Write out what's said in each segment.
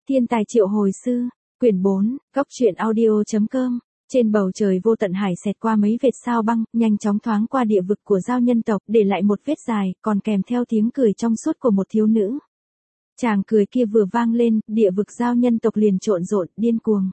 Thiên tài triệu hồi sư, quyển 4, góc truyện audio.com. Trên bầu trời vô tận hải xẹt qua mấy vệt sao băng, nhanh chóng thoáng qua địa vực của giao nhân tộc, để lại một vết dài, còn kèm theo tiếng cười trong suốt của một thiếu nữ. Chàng cười kia vừa vang lên, địa vực giao nhân tộc liền trộn rộn, điên cuồng.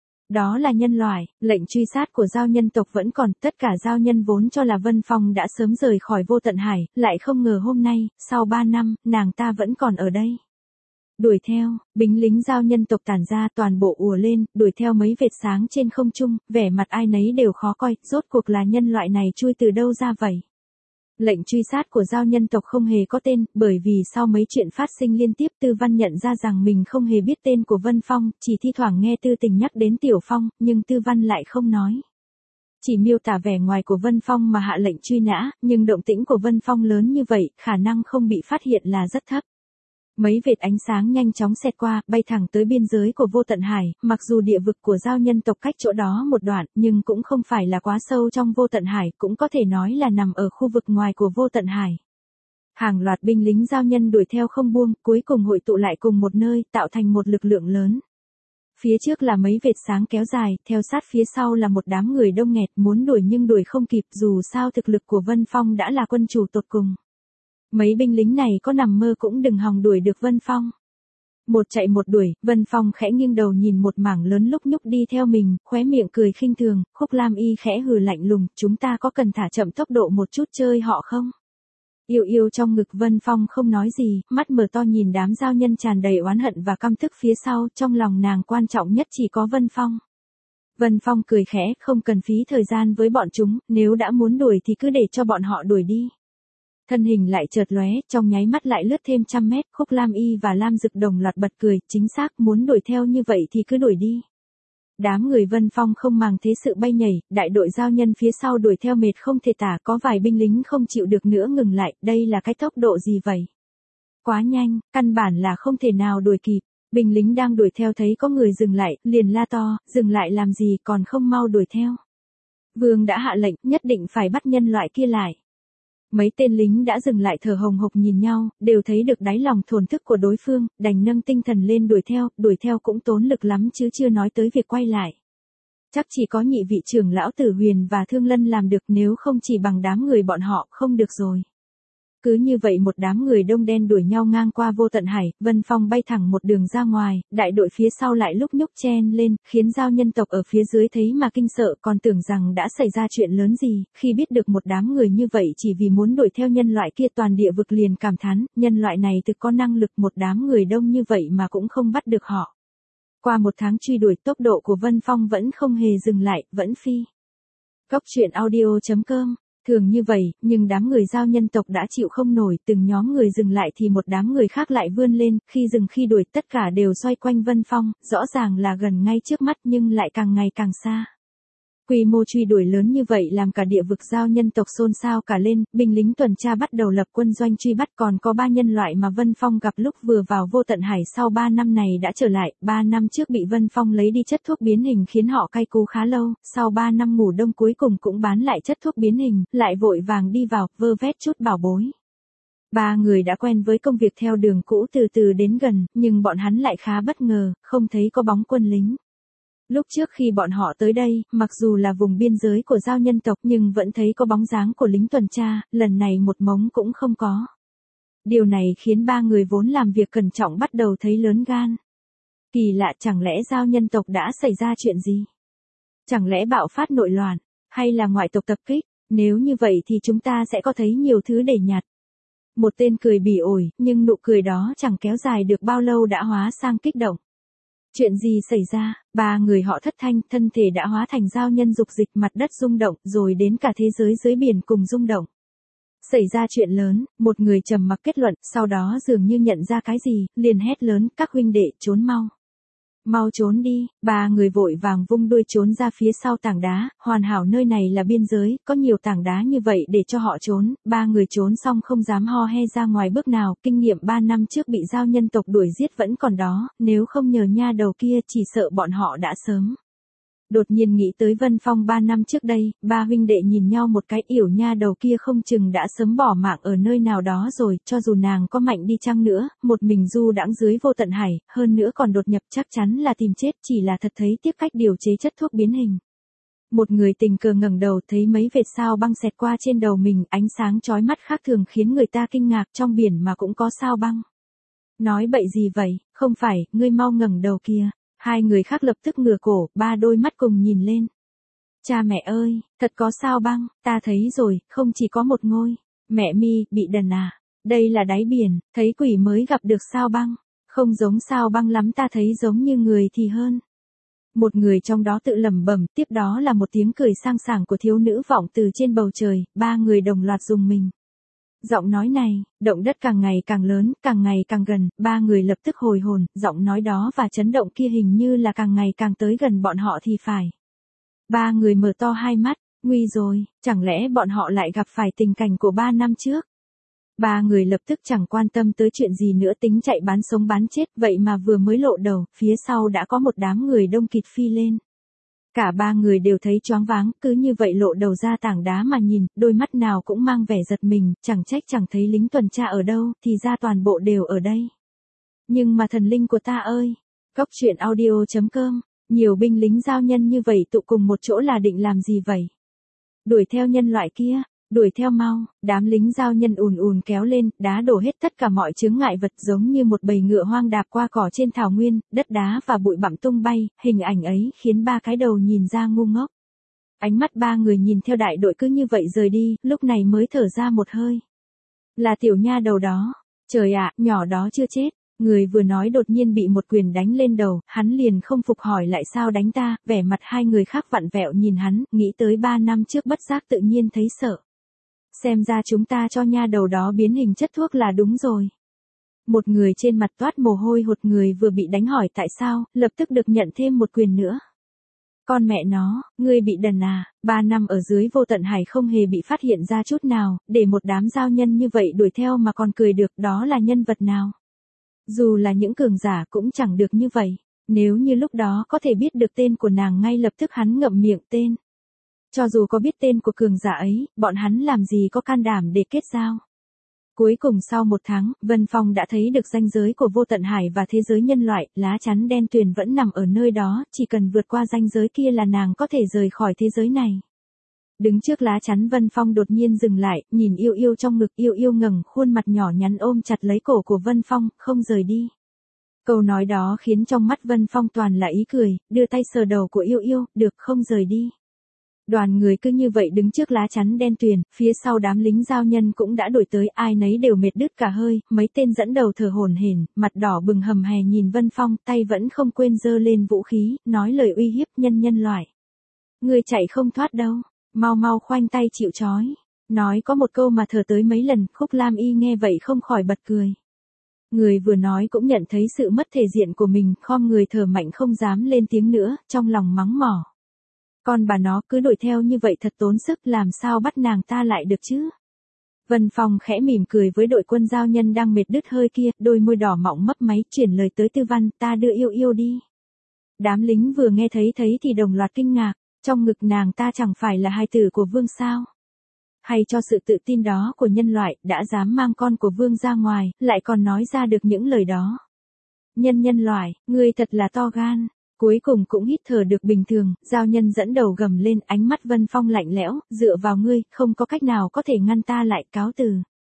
Đó là nhân loại, lệnh truy sát của giao nhân tộc vẫn còn, tất cả giao nhân vốn cho là Vân Phong đã sớm rời khỏi vô tận hải, lại không ngờ hôm nay, sau 3 năm, nàng ta vẫn còn ở đây. Đuổi theo, binh lính giao nhân tộc tản ra toàn bộ ùa lên, đuổi theo mấy vệt sáng trên không trung, vẻ mặt ai nấy đều khó coi, rốt cuộc là nhân loại này chui từ đâu ra vậy. Lệnh truy sát của giao nhân tộc không hề có tên, bởi vì sau mấy chuyện phát sinh liên tiếp Tư Văn nhận ra rằng mình không hề biết tên của Vân Phong, chỉ thi thoảng nghe Tư Tình nhắc đến Tiểu Phong, nhưng Tư Văn lại không nói. Chỉ miêu tả vẻ ngoài của Vân Phong mà hạ lệnh truy nã, nhưng động tĩnh của Vân Phong lớn như vậy, khả năng không bị phát hiện là rất thấp. Mấy vệt ánh sáng nhanh chóng xẹt qua, bay thẳng tới biên giới của vô tận hải, mặc dù địa vực của giao nhân tộc cách chỗ đó một đoạn, nhưng cũng không phải là quá sâu trong vô tận hải, cũng có thể nói là nằm ở khu vực ngoài của vô tận hải. Hàng loạt binh lính giao nhân đuổi theo không buông, cuối cùng hội tụ lại cùng một nơi, tạo thành một lực lượng lớn. Phía trước là mấy vệt sáng kéo dài, theo sát phía sau là một đám người đông nghẹt, muốn đuổi nhưng đuổi không kịp, dù sao thực lực của Vân Phong đã là quân chủ tột cùng. Mấy binh lính này có nằm mơ cũng đừng hòng đuổi được Vân Phong. Một chạy một đuổi, Vân Phong khẽ nghiêng đầu nhìn một mảng lớn lúc nhúc đi theo mình, khóe miệng cười khinh thường, Khúc Lam Y khẽ hừ lạnh lùng, chúng ta có cần thả chậm tốc độ một chút chơi họ không? Yêu yêu trong ngực Vân Phong không nói gì, mắt mở to nhìn đám giao nhân tràn đầy oán hận và căm tức phía sau, trong lòng nàng quan trọng nhất chỉ có Vân Phong. Vân Phong cười khẽ, không cần phí thời gian với bọn chúng, nếu đã muốn đuổi thì cứ để cho bọn họ đuổi đi. Thân hình lại chợt lóe, trong nháy mắt lại lướt thêm trăm mét, Khúc Lam Y và Lam Dực đồng loạt bật cười, chính xác, muốn đuổi theo như vậy thì cứ đuổi đi. Đám người Vân Phong không màng thế sự bay nhảy, đại đội giao nhân phía sau đuổi theo mệt không thể tả, có vài binh lính không chịu được nữa ngừng lại, đây là cái tốc độ gì vậy? Quá nhanh, căn bản là không thể nào đuổi kịp. Binh lính đang đuổi theo thấy có người dừng lại, liền la to, dừng lại làm gì còn không mau đuổi theo. Vương đã hạ lệnh, nhất định phải bắt nhân loại kia lại. Mấy tên lính đã dừng lại thở hồng hộc nhìn nhau, đều thấy được đáy lòng thổn thức của đối phương, đành nâng tinh thần lên đuổi theo cũng tốn lực lắm chứ chưa nói tới việc quay lại. Chắc chỉ có nhị vị trưởng lão Tử Huyền và Thương Lân làm được, nếu không chỉ bằng đám người bọn họ, không được rồi. Cứ như vậy một đám người đông đen đuổi nhau ngang qua vô tận hải, Vân Phong bay thẳng một đường ra ngoài, đại đội phía sau lại lúc nhúc chen lên, khiến giao nhân tộc ở phía dưới thấy mà kinh sợ, còn tưởng rằng đã xảy ra chuyện lớn gì, khi biết được một đám người như vậy chỉ vì muốn đuổi theo nhân loại kia toàn địa vực liền cảm thán, nhân loại này thực có năng lực, một đám người đông như vậy mà cũng không bắt được họ. Qua một tháng truy đuổi, tốc độ của Vân Phong vẫn không hề dừng lại, vẫn phi. Góc truyện audio.com. Thường như vậy, nhưng đám người giao nhân tộc đã chịu không nổi, từng nhóm người dừng lại thì một đám người khác lại vươn lên, khi dừng khi đuổi tất cả đều xoay quanh Vân Phong, rõ ràng là gần ngay trước mắt nhưng lại càng ngày càng xa. Quy mô truy đuổi lớn như vậy làm cả địa vực giao nhân tộc xôn xao cả lên, binh lính tuần tra bắt đầu lập quân doanh truy bắt, còn có 3 nhân loại mà Vân Phong gặp lúc vừa vào vô tận hải sau 3 năm này đã trở lại, 3 năm trước bị Vân Phong lấy đi chất thuốc biến hình khiến họ cay cú khá lâu, sau 3 năm ngủ đông cuối cùng cũng bán lại chất thuốc biến hình, lại vội vàng đi vào, vơ vét chút bảo bối. 3 người đã quen với công việc theo đường cũ từ từ đến gần, nhưng bọn hắn lại khá bất ngờ, không thấy có bóng quân lính. Lúc trước khi bọn họ tới đây, mặc dù là vùng biên giới của giao nhân tộc nhưng vẫn thấy có bóng dáng của lính tuần tra, lần này một mống cũng không có. Điều này khiến 3 người vốn làm việc cẩn trọng bắt đầu thấy lớn gan. Kỳ lạ, chẳng lẽ giao nhân tộc đã xảy ra chuyện gì? Chẳng lẽ bạo phát nội loạn, hay là ngoại tộc tập kích? Nếu như vậy thì chúng ta sẽ có thấy nhiều thứ để nhặt. Một tên cười bỉ ổi, nhưng nụ cười đó chẳng kéo dài được bao lâu đã hóa sang kích động. Chuyện gì xảy ra? 3 người họ thất thanh, thân thể đã hóa thành giao nhân dục dịch, mặt đất rung động, rồi đến cả thế giới dưới biển cùng rung động. Xảy ra chuyện lớn, một người trầm mặc kết luận, sau đó dường như nhận ra cái gì, liền hét lớn, các huynh đệ, trốn mau. Mau trốn đi, 3 người vội vàng vung đuôi trốn ra phía sau tảng đá, hoàn hảo nơi này là biên giới, có nhiều tảng đá như vậy để cho họ trốn, 3 người trốn xong không dám ho he ra ngoài bước nào, kinh nghiệm 3 năm trước bị giao nhân tộc đuổi giết vẫn còn đó, nếu không nhờ nha đầu kia chỉ sợ bọn họ đã sớm Đột nhiên nghĩ tới Vân Phong 3 năm trước đây, ba huynh đệ nhìn nhau một cái, yểu nha đầu kia không chừng đã sớm bỏ mạng ở nơi nào đó rồi, cho dù nàng có mạnh đi chăng nữa, một mình du đãng dưới vô tận hải, hơn nữa còn đột nhập chắc chắn là tìm chết, chỉ là thật thấy tiếc cách điều chế chất thuốc biến hình. Một người tình cờ ngẩng đầu thấy mấy vệt sao băng xẹt qua trên đầu mình, ánh sáng chói mắt khác thường khiến người ta kinh ngạc, trong biển mà cũng có sao băng. Nói bậy gì vậy, không phải, ngươi mau ngẩng đầu kìa. Hai người khác lập tức ngửa cổ, ba đôi mắt cùng nhìn lên. Cha mẹ ơi, thật có sao băng, ta thấy rồi, không chỉ có một ngôi. Mẹ mi, bị đần à? Đây là đáy biển, thấy quỷ mới gặp được sao băng. Không giống sao băng lắm, ta thấy giống như người thì hơn. Một người trong đó tự lẩm bẩm, tiếp đó là một tiếng cười sang sảng của thiếu nữ vọng từ trên bầu trời, ba người đồng loạt rùng mình. Giọng nói này, động đất càng ngày càng lớn, càng ngày càng gần, ba người lập tức hồi hồn, giọng nói đó và chấn động kia hình như là càng ngày càng tới gần bọn họ thì phải. Ba người mở to hai mắt, nguy rồi, chẳng lẽ bọn họ lại gặp phải tình cảnh của 3 năm trước? Ba người lập tức chẳng quan tâm tới chuyện gì nữa, tính chạy bán sống bán chết, vậy mà vừa mới lộ đầu, phía sau đã có một đám người đông kịt phi lên. Cả ba người đều thấy choáng váng, cứ như vậy lộ đầu ra tảng đá mà nhìn, đôi mắt nào cũng mang vẻ giật mình, chẳng trách chẳng thấy lính tuần tra ở đâu, thì ra toàn bộ đều ở đây. Nhưng mà thần linh của ta ơi! Cóc truyện audio.com, nhiều binh lính giao nhân như vậy tụ cùng một chỗ là định làm gì vậy? Đuổi theo nhân loại kia, đuổi theo mau, đám lính giao nhân ùn ùn kéo lên, đá đổ hết tất cả mọi chướng ngại vật giống như một bầy ngựa hoang đạp qua cỏ trên thảo nguyên, đất đá và bụi bặm tung bay, hình ảnh ấy khiến ba cái đầu nhìn ra ngu ngốc. Ánh mắt ba người nhìn theo đại đội cứ như vậy rời đi, lúc này mới thở ra một hơi. Là tiểu nha đầu đó, trời ạ, nhỏ đó chưa chết. Người vừa nói đột nhiên bị một quyền đánh lên đầu, hắn liền không phục hỏi lại sao đánh ta, vẻ mặt hai người khác vặn vẹo nhìn hắn, nghĩ tới 3 năm trước bất giác tự nhiên thấy sợ. Xem ra chúng ta cho nha đầu đó biến hình chất thuốc là đúng rồi. Một người trên mặt toát mồ hôi hột, người vừa bị đánh hỏi tại sao, lập tức được nhận thêm một quyền nữa. Con mẹ nó, ngươi bị đần à, 3 năm ở dưới vô tận hải không hề bị phát hiện ra chút nào, để một đám giao nhân như vậy đuổi theo mà còn cười được, đó là nhân vật nào? Dù là những cường giả cũng chẳng được như vậy, nếu như lúc đó có thể biết được tên của nàng ngay lập tức hắn ngậm miệng tên. Cho dù có biết tên của cường giả ấy, bọn hắn làm gì có can đảm để kết giao. Cuối cùng sau 1 tháng, Vân Phong đã thấy được ranh giới của vô tận hải và thế giới nhân loại, lá chắn đen tuyền vẫn nằm ở nơi đó, chỉ cần vượt qua ranh giới kia là nàng có thể rời khỏi thế giới này. Đứng trước lá chắn Vân Phong đột nhiên dừng lại, nhìn Yêu Yêu trong ngực, Yêu Yêu ngẩng khuôn mặt nhỏ nhắn ôm chặt lấy cổ của Vân Phong, không rời đi. Câu nói đó khiến trong mắt Vân Phong toàn là ý cười, đưa tay sờ đầu của Yêu Yêu, được không rời đi. Đoàn người cứ như vậy đứng trước lá chắn đen tuyền, phía sau đám lính giao nhân cũng đã đuổi tới, ai nấy đều mệt đứt cả hơi, mấy tên dẫn đầu thở hổn hển, mặt đỏ bừng hầm hè nhìn Vân Phong, tay vẫn không quên giơ lên vũ khí, nói lời uy hiếp nhân loại. Ngươi chạy không thoát đâu, mau mau khoanh tay chịu trói. Nói có một câu mà thở tới mấy lần, Khúc Lam Y nghe vậy không khỏi bật cười. Người vừa nói cũng nhận thấy sự mất thể diện của mình, khom người thở mạnh không dám lên tiếng nữa, trong lòng mắng mỏ. Con bà nó cứ đuổi theo như vậy thật tốn sức, làm sao bắt nàng ta lại được chứ? Vân Phong khẽ mỉm cười với đội quân giao nhân đang mệt đứt hơi kia, đôi môi đỏ mọng mấp máy, chuyển lời tới Tư Văn, ta đưa Yêu Yêu đi. Đám lính vừa nghe thấy thì đồng loạt kinh ngạc, trong ngực nàng ta chẳng phải là hài tử của vương sao? Hay cho sự tự tin đó của nhân loại, đã dám mang con của vương ra ngoài, lại còn nói ra được những lời đó. Nhân loại, ngươi thật là to gan. Cuối cùng cũng hít thở được bình thường, giao nhân dẫn đầu gầm lên, ánh mắt Vân Phong lạnh lẽo, dựa vào ngươi, không có cách nào có thể ngăn ta lại, cáo từ.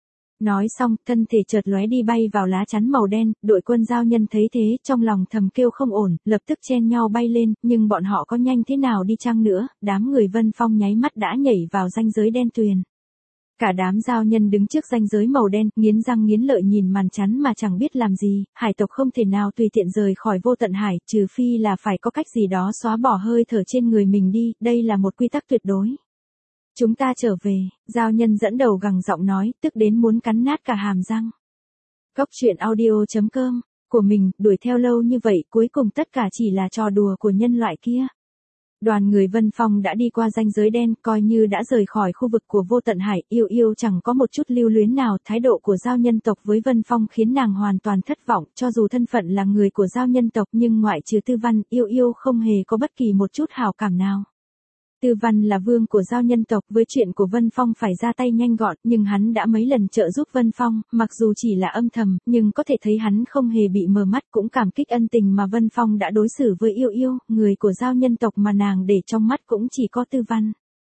Nói xong, thân thể chợt lóe đi bay vào lá chắn màu đen, đội quân giao nhân thấy thế, trong lòng thầm kêu không ổn, lập tức chen nhau bay lên, nhưng bọn họ có nhanh thế nào đi chăng nữa, đám người Vân Phong nháy mắt đã nhảy vào ranh giới đen tuyền. Cả đám giao nhân đứng trước ranh giới màu đen, nghiến răng nghiến lợi nhìn màn chắn mà chẳng biết làm gì, hải tộc không thể nào tùy tiện rời khỏi vô tận hải, trừ phi là phải có cách gì đó xóa bỏ hơi thở trên người mình đi, đây là một quy tắc tuyệt đối. Chúng ta trở về, giao nhân dẫn đầu gằn giọng nói, tức đến muốn cắn nát cả hàm răng. Cóc truyện audio.com, của mình, đuổi theo lâu như vậy, cuối cùng tất cả chỉ là trò đùa của nhân loại kia. Đoàn người Vân Phong đã đi qua ranh giới đen, coi như đã rời khỏi khu vực của Vô Tận Hải, Yêu Yêu chẳng có một chút lưu luyến nào, thái độ của giao nhân tộc với Vân Phong khiến nàng hoàn toàn thất vọng, cho dù thân phận là người của giao nhân tộc nhưng ngoại trừ Tư Văn, Yêu Yêu không hề có bất kỳ một chút hảo cảm nào. Tư Văn là vương của giao nhân tộc, với chuyện của Vân Phong phải ra tay nhanh gọn, nhưng hắn đã mấy lần trợ giúp Vân Phong, mặc dù chỉ là âm thầm, nhưng có thể thấy hắn không hề bị mờ mắt, cũng cảm kích ân tình mà Vân Phong đã đối xử với Yêu Yêu, người của giao nhân tộc mà nàng để trong mắt cũng chỉ có Tư Văn.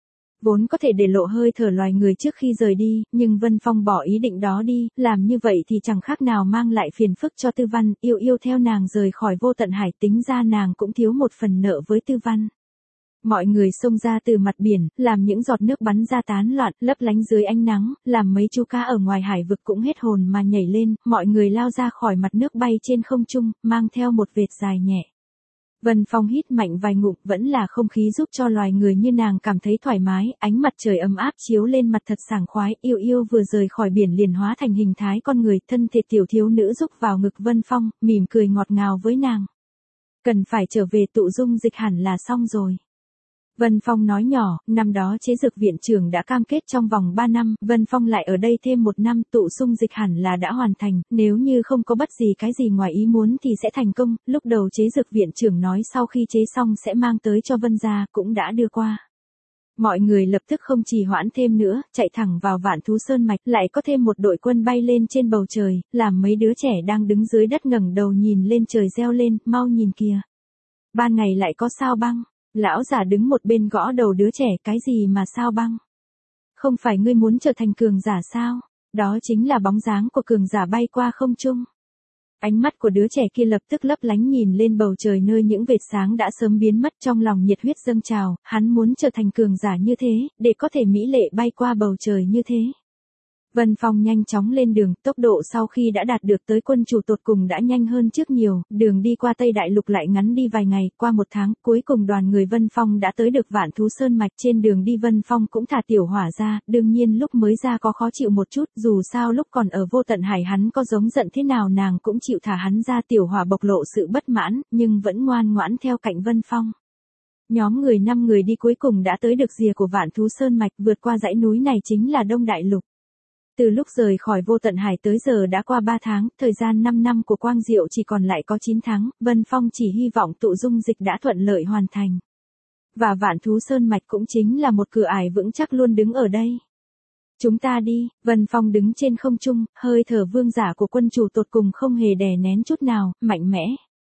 Vốn có thể để lộ hơi thở loài người trước khi rời đi, nhưng Vân Phong bỏ ý định đó đi, làm như vậy thì chẳng khác nào mang lại phiền phức cho Tư Văn, Yêu Yêu theo nàng rời khỏi Vô Tận Hải, tính ra nàng cũng thiếu một phần nợ với Tư Văn. Mọi người xông ra từ mặt biển, làm những giọt nước bắn ra tán loạn, lấp lánh dưới ánh nắng, làm mấy chú cá ở ngoài hải vực cũng hết hồn mà nhảy lên, mọi người lao ra khỏi mặt nước bay trên không trung, mang theo một vệt dài nhẹ. Vân Phong hít mạnh vài ngụm, vẫn là không khí giúp cho loài người như nàng cảm thấy thoải mái, ánh mặt trời ấm áp chiếu lên mặt thật sảng khoái, Yêu Yêu vừa rời khỏi biển liền hóa thành hình thái con người, thân thể tiểu thiếu nữ rúc vào ngực Vân Phong, mỉm cười ngọt ngào với nàng. Cần phải trở về tụ dung dịch hẳn là xong rồi. Vân Phong nói nhỏ, năm đó chế dược viện trưởng đã cam kết trong vòng 3 năm, Vân Phong lại ở đây thêm 1 năm, tụ dung dịch hẳn là đã hoàn thành, nếu như không có bất gì cái gì ngoài ý muốn thì sẽ thành công, lúc đầu chế dược viện trưởng nói sau khi chế xong sẽ mang tới cho Vân gia, cũng đã đưa qua. Mọi người lập tức không trì hoãn thêm nữa, chạy thẳng vào Vạn Thú Sơn Mạch, lại có thêm một đội quân bay lên trên bầu trời, làm mấy đứa trẻ đang đứng dưới đất ngẩng đầu nhìn lên trời reo lên, mau nhìn kìa. Ban ngày lại có sao băng. Lão già đứng một bên gõ đầu đứa trẻ, cái gì mà sao băng? Không phải ngươi muốn trở thành cường giả sao? Đó chính là bóng dáng của cường giả bay qua không trung. Ánh mắt của đứa trẻ kia lập tức lấp lánh nhìn lên bầu trời nơi những vệt sáng đã sớm biến mất, trong lòng nhiệt huyết dâng trào, hắn muốn trở thành cường giả như thế, để có thể mỹ lệ bay qua bầu trời như thế. Vân Phong nhanh chóng lên đường, tốc độ sau khi đã đạt được tới quân chủ tột cùng đã nhanh hơn trước nhiều, đường đi qua Tây Đại Lục lại ngắn đi vài ngày, qua 1 tháng, cuối cùng đoàn người Vân Phong đã tới được Vạn Thú Sơn Mạch. Trên đường đi Vân Phong cũng thả Tiểu Hỏa ra, đương nhiên lúc mới ra có khó chịu một chút, dù sao lúc còn ở Vô Tận Hải hắn có giống giận thế nào nàng cũng chịu thả hắn ra. Tiểu Hỏa bộc lộ sự bất mãn, nhưng vẫn ngoan ngoãn theo cạnh Vân Phong. Nhóm người 5 người đi cuối cùng đã tới được rìa của Vạn Thú Sơn Mạch, vượt qua dãy núi này chính là Đông Đại Lục. Từ lúc rời khỏi Vô Tận Hải tới giờ đã qua 3 tháng, thời gian 5 năm của Quang Diệu chỉ còn lại có 9 tháng, Vân Phong chỉ hy vọng tụ dung dịch đã thuận lợi hoàn thành. Và Vạn Thú Sơn Mạch cũng chính là một cửa ải vững chắc luôn đứng ở đây. Chúng ta đi, Vân Phong đứng trên không trung, hơi thở vương giả của quân chủ tột cùng không hề đè nén chút nào, mạnh mẽ.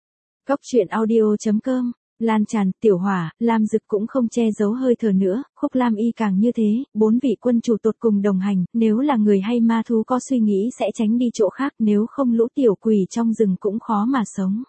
Cóc truyện audio.com Lan tràn, Tiểu Hỏa, Lam Dực cũng không che giấu hơi thở nữa, Khúc Lam Y càng như thế, 4 vị quân chủ tột cùng đồng hành, nếu là người hay ma thú có suy nghĩ sẽ tránh đi chỗ khác, nếu không lũ tiểu quỷ trong rừng cũng khó mà sống.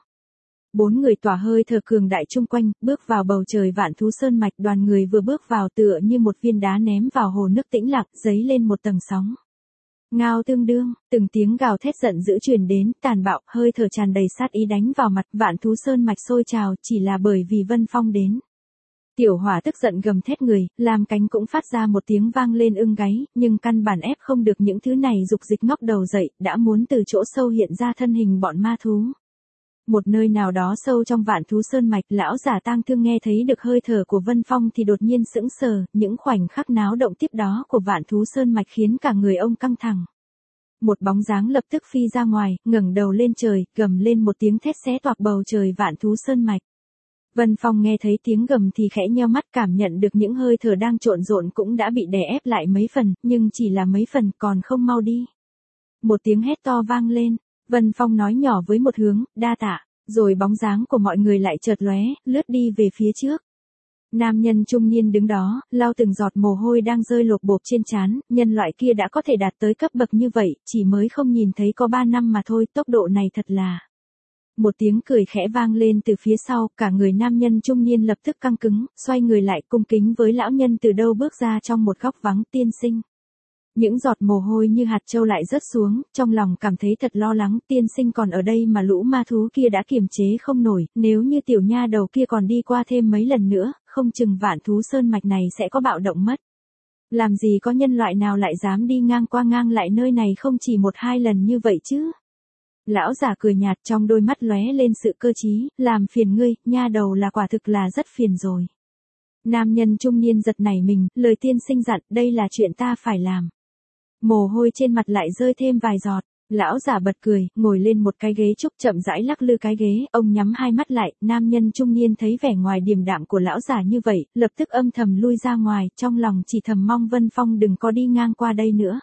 4 người tỏa hơi thở cường đại chung quanh, bước vào bầu trời Vạn Thú Sơn Mạch, đoàn người vừa bước vào tựa như một viên đá ném vào hồ nước tĩnh lặng, dấy lên một tầng sóng. Ngao tương đương, từng tiếng gào thét giận dữ truyền đến, tàn bạo, hơi thở tràn đầy sát ý đánh vào mặt, Vạn Thú Sơn Mạch sôi trào, chỉ là bởi vì Vân Phong đến. Tiểu Hỏa tức giận gầm thét người, làm cánh cũng phát ra một tiếng vang lên ưng gáy, nhưng căn bản ép không được những thứ này dục dịch ngóc đầu dậy, đã muốn từ chỗ sâu hiện ra thân hình bọn ma thú. Một nơi nào đó sâu trong Vạn Thú Sơn Mạch, lão giả tang thương nghe thấy được hơi thở của Vân Phong thì đột nhiên sững sờ, những khoảnh khắc náo động tiếp đó của Vạn Thú Sơn Mạch khiến cả người ông căng thẳng. Một bóng dáng lập tức phi ra ngoài, ngẩng đầu lên trời, gầm lên một tiếng thét xé toạc bầu trời Vạn Thú Sơn Mạch. Vân Phong nghe thấy tiếng gầm thì khẽ nheo mắt, cảm nhận được những hơi thở đang trộn rộn cũng đã bị đè ép lại mấy phần, nhưng chỉ là mấy phần, còn không mau đi. Một tiếng hét to vang lên, Vân Phong nói nhỏ với một hướng, đa tạ, rồi bóng dáng của mọi người lại chợt lóe, lướt đi về phía trước. Nam nhân trung niên đứng đó, lau từng giọt mồ hôi đang rơi lộp bộp trên trán, nhân loại kia đã có thể đạt tới cấp bậc như vậy, chỉ mới không nhìn thấy có 3 năm mà thôi, tốc độ này thật là. Một tiếng cười khẽ vang lên từ phía sau, cả người nam nhân trung niên lập tức căng cứng, xoay người lại cung kính với lão nhân từ đâu bước ra trong một góc vắng, tiên sinh. Những giọt mồ hôi như hạt châu lại rớt xuống, trong lòng cảm thấy thật lo lắng, tiên sinh còn ở đây mà lũ ma thú kia đã kiềm chế không nổi, nếu như tiểu nha đầu kia còn đi qua thêm mấy lần nữa, không chừng Vạn Thú Sơn Mạch này sẽ có bạo động mất. Làm gì có nhân loại nào lại dám đi ngang qua ngang lại nơi này không chỉ 1-2 lần như vậy chứ? Lão giả cười nhạt, trong đôi mắt lóe lên sự cơ trí, làm phiền ngươi, nha đầu là quả thực là rất phiền rồi. Nam nhân trung niên giật nảy mình, lời tiên sinh dặn, đây là chuyện ta phải làm. Mồ hôi trên mặt lại rơi thêm vài giọt. Lão giả bật cười, ngồi lên một cái ghế trúc chậm rãi lắc lư cái ghế, ông nhắm hai mắt lại, nam nhân trung niên thấy vẻ ngoài điềm đạm của lão giả như vậy, lập tức âm thầm lui ra ngoài, trong lòng chỉ thầm mong Vân Phong đừng có đi ngang qua đây nữa.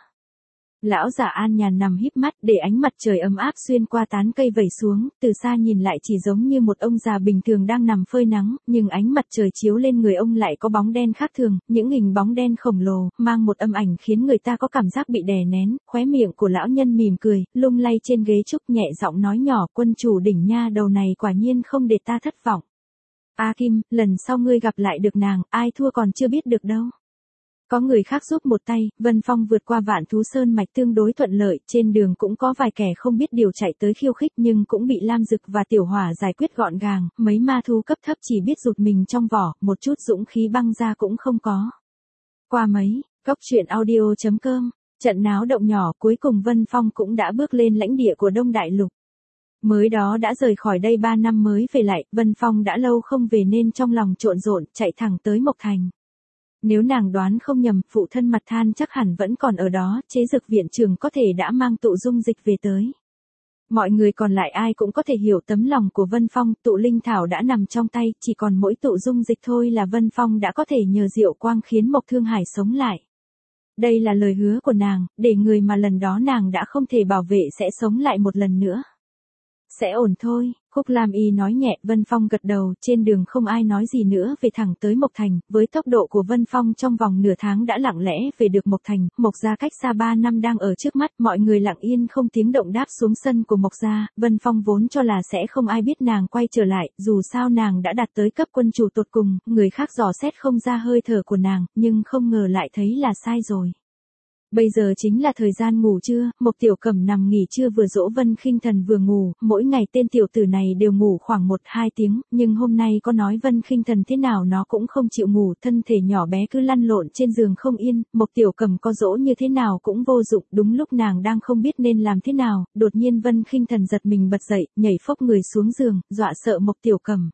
Lão giả an nhàn nằm híp mắt để ánh mặt trời ấm áp xuyên qua tán cây vẩy xuống, từ xa nhìn lại chỉ giống như một ông già bình thường đang nằm phơi nắng, nhưng ánh mặt trời chiếu lên người ông lại có bóng đen khác thường, những hình bóng đen khổng lồ, mang một âm ảnh khiến người ta có cảm giác bị đè nén, khóe miệng của lão nhân mỉm cười, lung lay trên ghế trúc nhẹ giọng nói nhỏ, quân chủ đỉnh nha đầu này quả nhiên không để ta thất vọng. A Kim, lần sau ngươi gặp lại được nàng, ai thua còn chưa biết được đâu. Có người khác giúp một tay, Vân Phong vượt qua Vạn Thú Sơn mạch tương đối thuận lợi, trên đường cũng có vài kẻ không biết điều chạy tới khiêu khích nhưng cũng bị Lam Dực và Tiểu Hỏa giải quyết gọn gàng, mấy ma thú cấp thấp chỉ biết rụt mình trong vỏ, một chút dũng khí băng ra cũng không có. Qua mấy, cốc truyện audio.com, trận náo động nhỏ cuối cùng Vân Phong cũng đã bước lên lãnh địa của Đông Đại Lục. Mới đó đã rời khỏi đây 3 năm mới về lại, Vân Phong đã lâu không về nên trong lòng trộn rộn, chạy thẳng tới Mộc Thành. Nếu nàng đoán không nhầm, phụ thân Mặt Than chắc hẳn vẫn còn ở đó, chế dược viện trưởng có thể đã mang tụ dung dịch về tới. Mọi người còn lại ai cũng có thể hiểu tấm lòng của Vân Phong, tụ linh thảo đã nằm trong tay, chỉ còn mỗi tụ dung dịch thôi là Vân Phong đã có thể nhờ diệu quang khiến Mộc Thương Hải sống lại. Đây là lời hứa của nàng, để người mà lần đó nàng đã không thể bảo vệ sẽ sống lại một lần nữa. Sẽ ổn thôi, Khúc Lam Y nói nhẹ. Vân Phong gật đầu, trên đường không ai nói gì nữa về thẳng tới Mộc Thành, với tốc độ của Vân Phong trong vòng nửa tháng đã lặng lẽ về được Mộc Thành, Mộc gia cách xa 3 năm đang ở trước mắt, mọi người lặng yên không tiếng động đáp xuống sân của Mộc gia, Vân Phong vốn cho là sẽ không ai biết nàng quay trở lại, dù sao nàng đã đạt tới cấp quân chủ tột cùng, người khác dò xét không ra hơi thở của nàng, nhưng không ngờ lại thấy là sai rồi. Bây giờ chính là thời gian ngủ trưa, Mộc Tiểu Cẩm nằm nghỉ trưa vừa dỗ Vân Khinh Thần vừa ngủ, mỗi ngày tên tiểu tử này đều ngủ khoảng 1-2 tiếng, nhưng hôm nay có nói Vân Khinh Thần thế nào nó cũng không chịu ngủ, thân thể nhỏ bé cứ lăn lộn trên giường không yên, Mộc Tiểu Cẩm có dỗ như thế nào cũng vô dụng, đúng lúc nàng đang không biết nên làm thế nào, đột nhiên Vân Khinh Thần giật mình bật dậy, nhảy phốc người xuống giường, dọa sợ Mộc Tiểu Cẩm.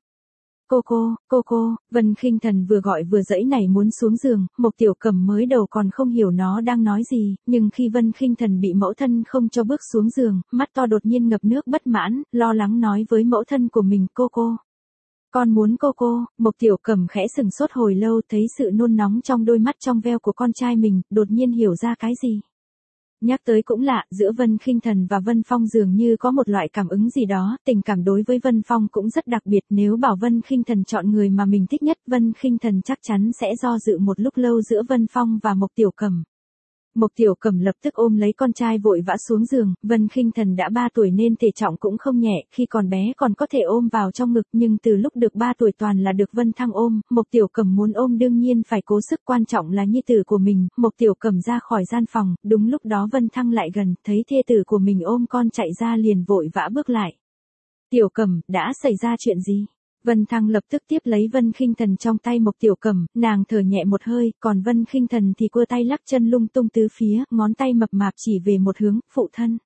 Cô, Vân Khinh Thần vừa gọi vừa giãy nảy muốn xuống giường, Mộc Tiểu Cẩm mới đầu còn không hiểu nó đang nói gì, nhưng khi Vân Khinh Thần bị mẫu thân không cho bước xuống giường, mắt to đột nhiên ngập nước bất mãn, lo lắng nói với mẫu thân của mình, cô. Con muốn cô, Mộc Tiểu Cẩm khẽ sừng sốt hồi lâu thấy sự nôn nóng trong đôi mắt trong veo của con trai mình, đột nhiên hiểu ra cái gì. Nhắc tới cũng lạ, giữa Vân Khinh Thần và Vân Phong dường như có một loại cảm ứng gì đó, tình cảm đối với Vân Phong cũng rất đặc biệt, nếu bảo Vân Khinh Thần chọn người mà mình thích nhất, Vân Khinh Thần chắc chắn sẽ do dự một lúc lâu giữa Vân Phong và Mộc Tiểu Cẩm. Mộc Tiểu Cẩm lập tức ôm lấy con trai vội vã xuống giường, Vân Khinh Thần đã 3 tuổi nên thể trọng cũng không nhẹ, khi còn bé còn có thể ôm vào trong ngực, nhưng từ lúc được 3 tuổi toàn là được Vân Thăng ôm, Mộc Tiểu Cẩm muốn ôm đương nhiên phải cố sức, quan trọng là nhi tử của mình. Mộc Tiểu Cẩm ra khỏi gian phòng, đúng lúc đó Vân Thăng lại gần, thấy thê tử của mình ôm con chạy ra liền vội vã bước lại. Tiểu Cẩm, đã xảy ra chuyện gì? Vân Thăng lập tức tiếp lấy Vân Khinh Thần trong tay Mộc Tiểu Cẩm, nàng thở nhẹ một hơi, còn Vân Khinh Thần thì cua tay lắc chân lung tung tứ phía, ngón tay mập mạp chỉ về một hướng, phụ thân.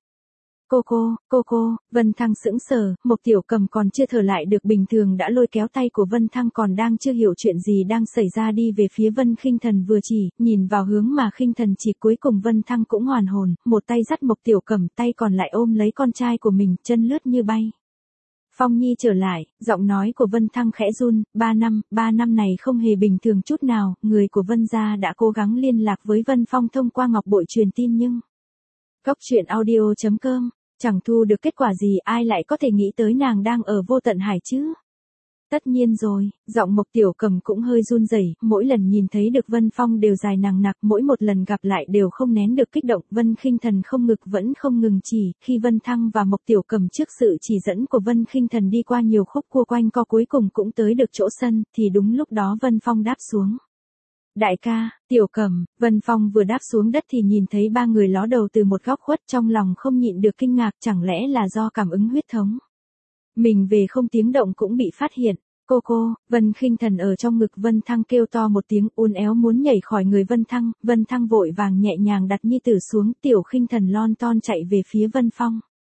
Cô, Vân Thăng sững sờ, Mộc Tiểu Cẩm còn chưa thở lại được bình thường đã lôi kéo tay của Vân Thăng còn đang chưa hiểu chuyện gì đang xảy ra đi về phía Vân Khinh Thần vừa chỉ, nhìn vào hướng mà Khinh Thần chỉ, cuối cùng Vân Thăng cũng hoàn hồn, một tay dắt Mộc Tiểu Cẩm, tay còn lại ôm lấy con trai của mình, chân lướt như bay. Phong Nhi trở lại, giọng nói của Vân Thăng khẽ run, 3 năm này không hề bình thường chút nào, người của Vân gia đã cố gắng liên lạc với Vân Phong thông qua ngọc bội truyền tin nhưng cốc truyện audio.com, chẳng thu được kết quả gì, ai lại có thể nghĩ tới nàng đang ở Vô Tận Hải chứ? Tất nhiên rồi, giọng Mộc Tiểu Cẩm cũng hơi run rẩy, mỗi lần nhìn thấy được Vân Phong đều dài nằng nặc, mỗi một lần gặp lại đều không nén được kích động, Vân Khinh Thần không ngực vẫn không ngừng chỉ, khi Vân Thăng và Mộc Tiểu Cẩm trước sự chỉ dẫn của Vân Khinh Thần đi qua nhiều khúc cua quanh co cuối cùng cũng tới được chỗ sân, thì đúng lúc đó Vân Phong đáp xuống. Đại ca, Tiểu Cẩm, Vân Phong vừa đáp xuống đất thì nhìn thấy 3 người ló đầu từ một góc khuất, trong lòng không nhịn được kinh ngạc, chẳng lẽ là do cảm ứng huyết thống. Mình về không tiếng động cũng bị phát hiện. Cô, Vân Khinh Thần ở trong ngực Vân Thăng kêu to một tiếng, uốn éo muốn nhảy khỏi người Vân Thăng vội vàng nhẹ nhàng đặt nhi tử xuống, Tiểu Khinh Thần lon ton chạy về phía Vân Phong.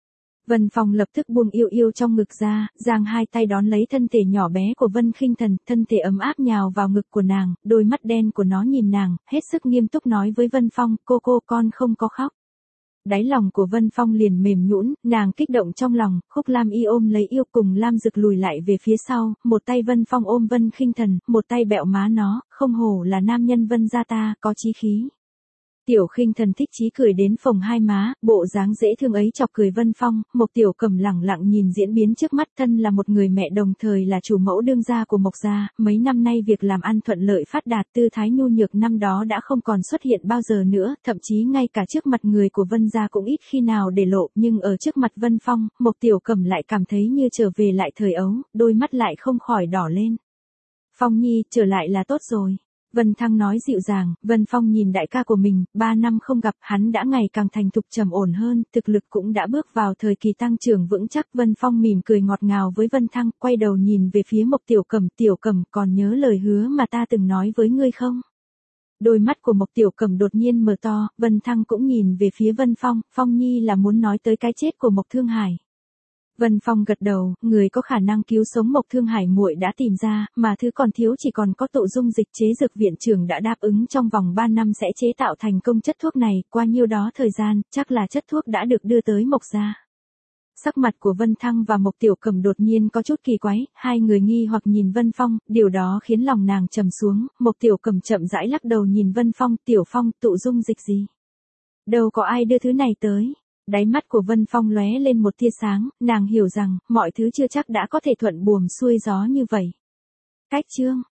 Vân Phong lập tức buông Yêu Yêu trong ngực ra, giang hai tay đón lấy thân thể nhỏ bé của Vân Khinh Thần, thân thể ấm áp nhào vào ngực của nàng, đôi mắt đen của nó nhìn nàng, hết sức nghiêm túc nói với Vân Phong, cô con không có khóc. Đáy lòng của Vân Phong liền mềm nhũn, nàng kích động trong lòng, Khúc Lam Y ôm lấy Yêu cùng Lam Dực lùi lại về phía sau, một tay Vân Phong ôm Vân Khinh Thần, một tay bẹo má nó, không hổ là nam nhân Vân gia ta, có chí khí. Tiểu Khinh Thần thích chí cười đến phồng hai má, bộ dáng dễ thương ấy chọc cười Vân Phong, Mộc Tiểu Cẩm lẳng lặng nhìn diễn biến trước mắt, thân là một người mẹ đồng thời là chủ mẫu đương gia của Mộc gia, mấy năm nay việc làm ăn thuận lợi phát đạt, tư thái nhu nhược năm đó đã không còn xuất hiện bao giờ nữa, thậm chí ngay cả trước mặt người của Vân gia cũng ít khi nào để lộ, nhưng ở trước mặt Vân Phong, Mộc Tiểu Cẩm lại cảm thấy như trở về lại thời ấu, đôi mắt lại không khỏi đỏ lên. Phong Nhi, trở lại là tốt rồi. Vân Thăng nói dịu dàng, Vân Phong nhìn đại ca của mình, 3 năm không gặp, hắn đã ngày càng thành thục trầm ổn hơn, thực lực cũng đã bước vào thời kỳ tăng trưởng vững chắc. Vân Phong mỉm cười ngọt ngào với Vân Thăng, quay đầu nhìn về phía Mộc Tiểu Cẩm, còn nhớ lời hứa mà ta từng nói với ngươi không? Đôi mắt của Mộc Tiểu Cẩm đột nhiên mở to, Vân Thăng cũng nhìn về phía Vân Phong, Phong Nhi là muốn nói tới cái chết của Mộc Thương Hải. Vân Phong gật đầu, người có khả năng cứu sống Mộc Thương Hải muội đã tìm ra, mà thứ còn thiếu chỉ còn có tụ dung dịch. Chế dược viện trưởng đã đáp ứng trong vòng 3 năm sẽ chế tạo thành công chất thuốc này, qua nhiêu đó thời gian, chắc là chất thuốc đã được đưa tới Mộc gia. Sắc mặt của Vân Thăng và Mộc Tiểu Cẩm đột nhiên có chút kỳ quái, hai người nghi hoặc nhìn Vân Phong, điều đó khiến lòng nàng trầm xuống. Mộc Tiểu Cẩm chậm rãi lắc đầu nhìn Vân Phong, Tiểu Phong, tụ dung dịch gì? Đâu có ai đưa thứ này tới. Đáy mắt của Vân Phong lóe lên một tia sáng, nàng hiểu rằng, mọi thứ chưa chắc đã có thể thuận buồm xuôi gió như vậy. Cách chương